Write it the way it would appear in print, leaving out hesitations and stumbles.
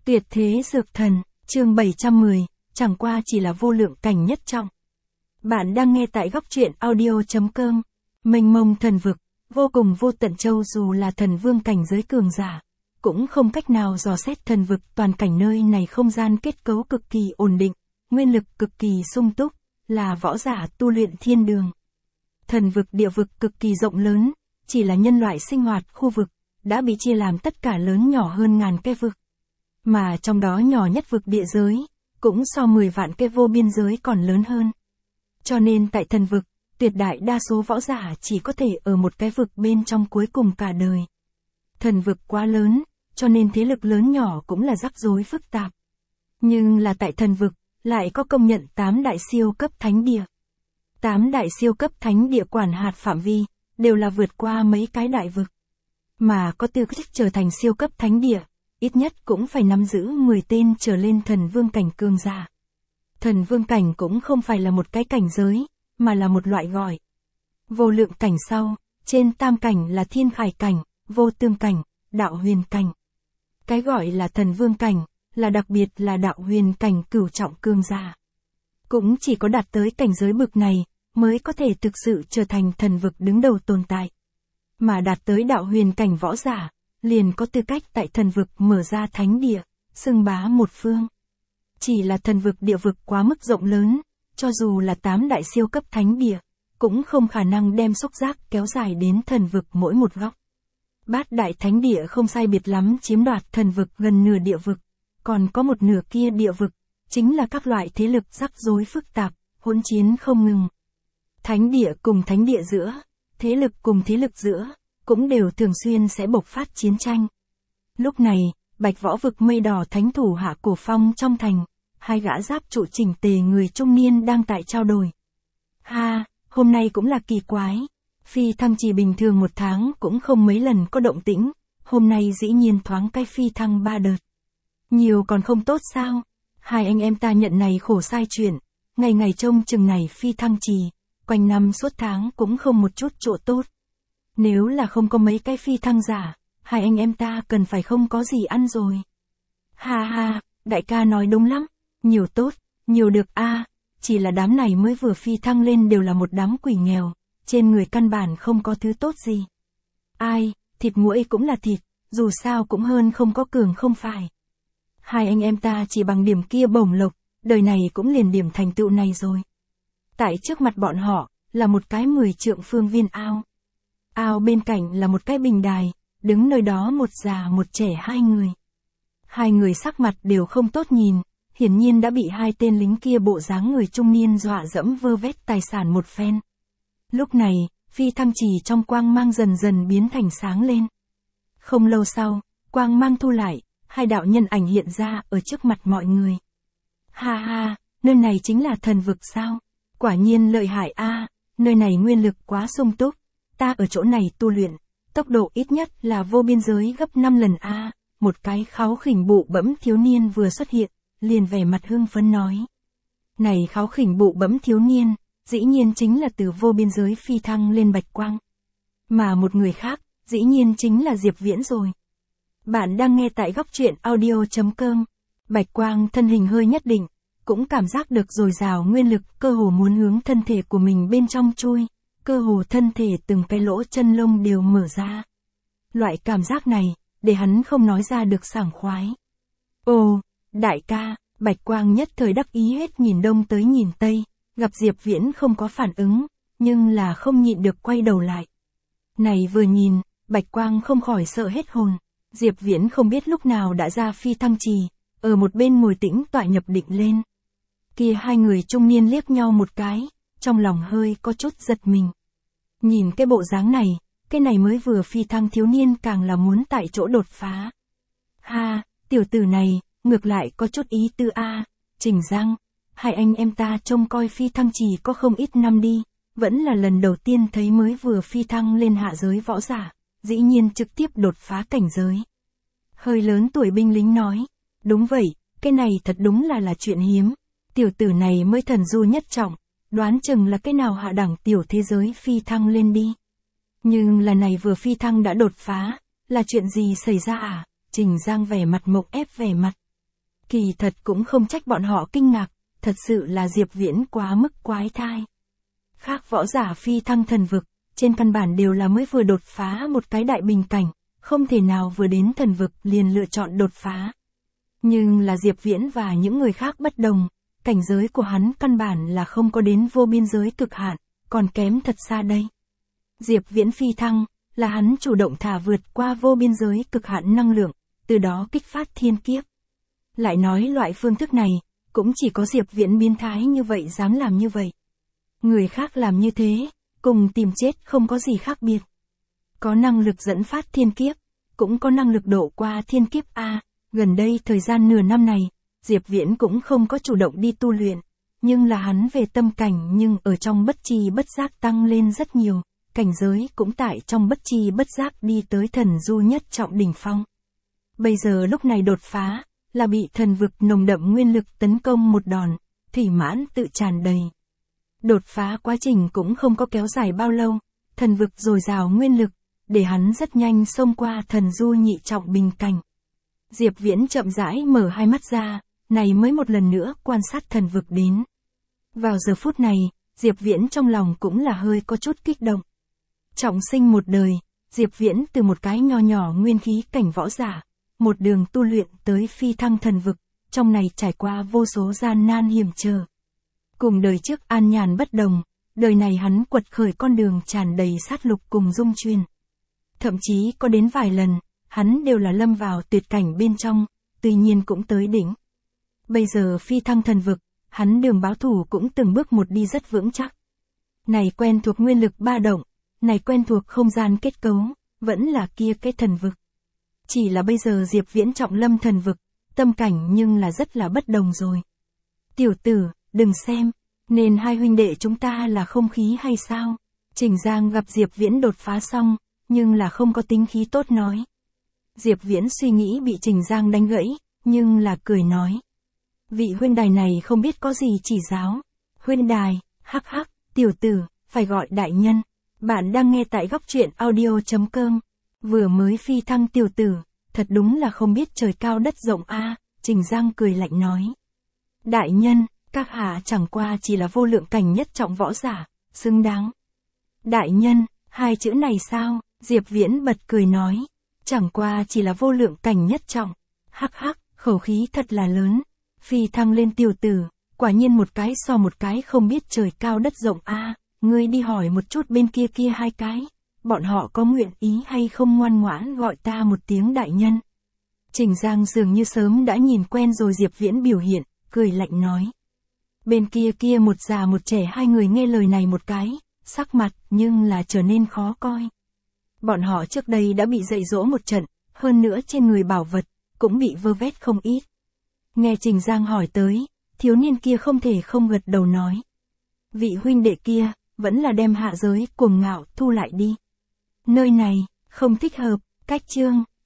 Tuyệt thế dược thần, chương 710, chẳng qua chỉ là vô lượng cảnh nhất trọng. Bạn đang nghe tại góc truyện audio.com. Mênh mông thần vực, vô cùng vô tận, châu dù là thần vương cảnh giới cường giả, cũng không cách nào dò xét thần vực. Toàn cảnh nơi này không gian kết cấu cực kỳ ổn định, nguyên lực cực kỳ sung túc, là võ giả tu luyện thiên đường. Thần vực địa vực cực kỳ rộng lớn, chỉ là nhân loại sinh hoạt khu vực, đã bị chia làm tất cả lớn nhỏ hơn ngàn cái vực. Mà trong đó nhỏ nhất vực địa giới, cũng so 10 vạn cái vô biên giới còn lớn hơn. Cho nên tại thần vực, tuyệt đại đa số võ giả chỉ có thể ở một cái vực bên trong cuối cùng cả đời. Thần vực quá lớn, cho nên thế lực lớn nhỏ cũng là rắc rối phức tạp. Nhưng là tại thần vực, lại có công nhận 8 đại siêu cấp thánh địa. 8 đại siêu cấp thánh địa quản hạt phạm vi, đều là vượt qua mấy cái đại vực. Mà có tư cách trở thành siêu cấp thánh địa, ít nhất cũng phải nắm giữ 10 tên trở lên thần vương cảnh cường giả. Thần vương cảnh cũng không phải là một cái cảnh giới, mà là một loại gọi. Vô lượng cảnh sau, trên tam cảnh là thiên khải cảnh, vô tương cảnh, đạo huyền cảnh. Cái gọi là thần vương cảnh, là đặc biệt là đạo huyền cảnh cửu trọng cường giả. Cũng chỉ có đạt tới cảnh giới bực này, mới có thể thực sự trở thành thần vực đứng đầu tồn tại. Mà đạt tới đạo huyền cảnh võ giả, liền có tư cách tại thần vực mở ra thánh địa, xưng bá một phương. Chỉ là thần vực địa vực quá mức rộng lớn, cho dù là 8 đại siêu cấp thánh địa, cũng không khả năng đem xúc giác kéo dài đến thần vực mỗi một góc. Bát đại thánh địa không sai biệt lắm chiếm đoạt thần vực gần nửa địa vực, còn có một nửa kia địa vực, chính là các loại thế lực rắc rối phức tạp, hỗn chiến không ngừng. Thánh địa cùng thánh địa giữa, thế lực cùng thế lực giữa, cũng đều thường xuyên sẽ bộc phát chiến tranh. Lúc này, Bạch Võ vực mây đỏ thánh thủ hạ Cổ Phong trong thành, hai gã giáp trụ chỉnh tề người trung niên đang tại trao đổi. Ha, hôm nay cũng là kỳ quái. Phi thăng chỉ bình thường một tháng cũng không mấy lần có động tĩnh, hôm nay dĩ nhiên thoáng cái phi thăng 3 đợt. Nhiều còn không tốt sao? Hai anh em ta nhận này khổ sai chuyện, ngày ngày trông chừng này phi thăng trì, quanh năm suốt tháng cũng không một chút chỗ tốt. Nếu là không có mấy cái phi thăng giả, hai anh em ta cần phải không có gì ăn rồi. Ha ha, đại ca nói đúng lắm, nhiều tốt, nhiều được a, chỉ là đám này mới vừa phi thăng lên đều là một đám quỷ nghèo, trên người căn bản không có thứ tốt gì. Ai, thịt muỗi cũng là thịt, dù sao cũng hơn không có cường không phải. Hai anh em ta chỉ bằng điểm kia bổng lộc, đời này cũng liền điểm thành tựu này rồi. Tại trước mặt bọn họ, là một cái 10 trượng phương viên ao. Ao bên cạnh là một cái bình đài, đứng nơi đó một già một trẻ hai người. Hai người sắc mặt đều không tốt nhìn, hiển nhiên đã bị hai tên lính kia bộ dáng người trung niên dọa dẫm vơ vét tài sản một phen. Lúc này, phi thăng trì trong quang mang dần dần biến thành sáng lên. Không lâu sau, quang mang thu lại, hai đạo nhân ảnh hiện ra ở trước mặt mọi người. Ha ha, nơi này chính là thần vực sao? Quả nhiên lợi hại a, nơi này nguyên lực quá sung túc, ta ở chỗ này tu luyện, tốc độ ít nhất là vô biên giới gấp 5 lần a. Một cái kháu khỉnh bụ bẫm thiếu niên vừa xuất hiện, liền vẻ mặt hưng phấn nói. Này kháu khỉnh bụ bẫm thiếu niên, dĩ nhiên chính là từ vô biên giới phi thăng lên Bạch Quang. Mà một người khác, dĩ nhiên chính là Diệp Viễn rồi. Bạn đang nghe tại góc truyện audio.com. Bạch Quang thân hình hơi nhất định, cũng cảm giác được dồi dào nguyên lực, cơ hồ muốn hướng thân thể của mình bên trong chui, cơ hồ thân thể từng cái lỗ chân lông đều mở ra. Loại cảm giác này, để hắn không nói ra được sảng khoái. Ồ, đại ca, Bạch Quang nhất thời đắc ý hết nhìn đông tới nhìn tây, gặp Diệp Viễn không có phản ứng, nhưng là không nhịn được quay đầu lại. Này vừa nhìn, Bạch Quang không khỏi sợ hết hồn. Diệp Viễn không biết lúc nào đã ra phi thăng trì, ở một bên ngồi tĩnh tọa nhập định lên. Kia hai người trung niên liếc nhau một cái, trong lòng hơi có chút giật mình. Nhìn cái bộ dáng này, cái này mới vừa phi thăng thiếu niên càng là muốn tại chỗ đột phá. Ha, tiểu tử này, ngược lại có chút ý tư a. Trình Giang, hai anh em ta trông coi phi thăng trì có không ít năm đi, vẫn là lần đầu tiên thấy mới vừa phi thăng lên hạ giới võ giả, dĩ nhiên trực tiếp đột phá cảnh giới. Hơi lớn tuổi binh lính nói, đúng vậy, cái này thật đúng là chuyện hiếm, tiểu tử này mới thần du nhất trọng, đoán chừng là cái nào hạ đẳng tiểu thế giới phi thăng lên đi. Nhưng lần này vừa phi thăng đã đột phá, là chuyện gì xảy ra à? Trình Giang vẻ mặt mộc ép vẻ mặt. Kỳ thật cũng không trách bọn họ kinh ngạc, thật sự là Diệp Viễn quá mức quái thai. Khác võ giả phi thăng thần vực, trên căn bản đều là mới vừa đột phá một cái đại bình cảnh, không thể nào vừa đến thần vực liền lựa chọn đột phá. Nhưng là Diệp Viễn và những người khác bất đồng, cảnh giới của hắn căn bản là không có đến vô biên giới cực hạn, còn kém thật xa đây. Diệp Viễn phi thăng, là hắn chủ động thả vượt qua vô biên giới cực hạn năng lượng, từ đó kích phát thiên kiếp. Lại nói loại phương thức này, cũng chỉ có Diệp Viễn biến thái như vậy dám làm như vậy. Người khác làm như thế, cùng tìm chết không có gì khác biệt. Có năng lực dẫn phát thiên kiếp, cũng có năng lực độ qua thiên kiếp A. Gần đây thời gian nửa năm này, Diệp Viễn cũng không có chủ động đi tu luyện, nhưng là hắn về tâm cảnh nhưng ở trong bất tri bất giác tăng lên rất nhiều, cảnh giới cũng tại trong bất tri bất giác đi tới thần du nhất trọng đỉnh phong. Bây giờ lúc này đột phá, là bị thần vực nồng đậm nguyên lực tấn công một đòn, thủy mãn tự tràn đầy. Đột phá quá trình cũng không có kéo dài bao lâu, thần vực dồi dào nguyên lực, để hắn rất nhanh xông qua thần du nhị trọng bình cảnh. Diệp Viễn chậm rãi mở hai mắt ra, này mới một lần nữa quan sát thần vực đến. Vào giờ phút này, Diệp Viễn trong lòng cũng là hơi có chút kích động. Trọng sinh một đời, Diệp Viễn từ một cái nho nhỏ nguyên khí cảnh võ giả, một đường tu luyện tới phi thăng thần vực, trong này trải qua vô số gian nan hiểm trở. Cùng đời trước an nhàn bất đồng, đời này hắn quật khởi con đường tràn đầy sát lục cùng dung truyền. Thậm chí có đến vài lần, hắn đều là lâm vào tuyệt cảnh bên trong, tuy nhiên cũng tới đỉnh. Bây giờ phi thăng thần vực, hắn đường báo thủ cũng từng bước một đi rất vững chắc. Này quen thuộc nguyên lực ba động, này quen thuộc không gian kết cấu, vẫn là kia cái thần vực. Chỉ là bây giờ Diệp Viễn trọng lâm thần vực, tâm cảnh nhưng là rất là bất đồng rồi. Tiểu tử, đừng xem, nên hai huynh đệ chúng ta là không khí hay sao? Trình Giang gặp Diệp Viễn đột phá xong, nhưng là không có tính khí tốt nói. Diệp Viễn suy nghĩ bị Trình Giang đánh gãy, nhưng là cười nói. Vị huynh đài này không biết có gì chỉ giáo. Huynh đài, hắc hắc, tiểu tử, phải gọi đại nhân. Bạn đang nghe tại góc truyện audio.com. Vừa mới phi thăng tiểu tử, thật đúng là không biết trời cao đất rộng a. Trình Giang cười lạnh nói. Đại nhân, các hạ chẳng qua chỉ là vô lượng cảnh nhất trọng võ giả, xứng đáng. Đại nhân, hai chữ này sao? Diệp Viễn bật cười nói. Chẳng qua chỉ là vô lượng cảnh nhất trọng. Hắc hắc, khẩu khí thật là lớn. Phi thăng lên tiểu tử, quả nhiên một cái so một cái không biết trời cao đất rộng a. Ngươi đi hỏi một chút bên kia kia hai cái, bọn họ có nguyện ý hay không ngoan ngoãn gọi ta một tiếng đại nhân. Trình Giang dường như sớm đã nhìn quen rồi Diệp Viễn biểu hiện, cười lạnh nói. Bên kia kia một già một trẻ hai người nghe lời này một cái, sắc mặt nhưng là trở nên khó coi. Bọn họ trước đây đã bị dạy dỗ một trận, hơn nữa trên người bảo vật, cũng bị vơ vét không ít. Nghe Trình Giang hỏi tới, thiếu niên kia không thể không gật đầu nói. Vị huynh đệ kia, vẫn là đem hạ giới cuồng ngạo thu lại đi. Nơi này, không thích hợp, cách chương.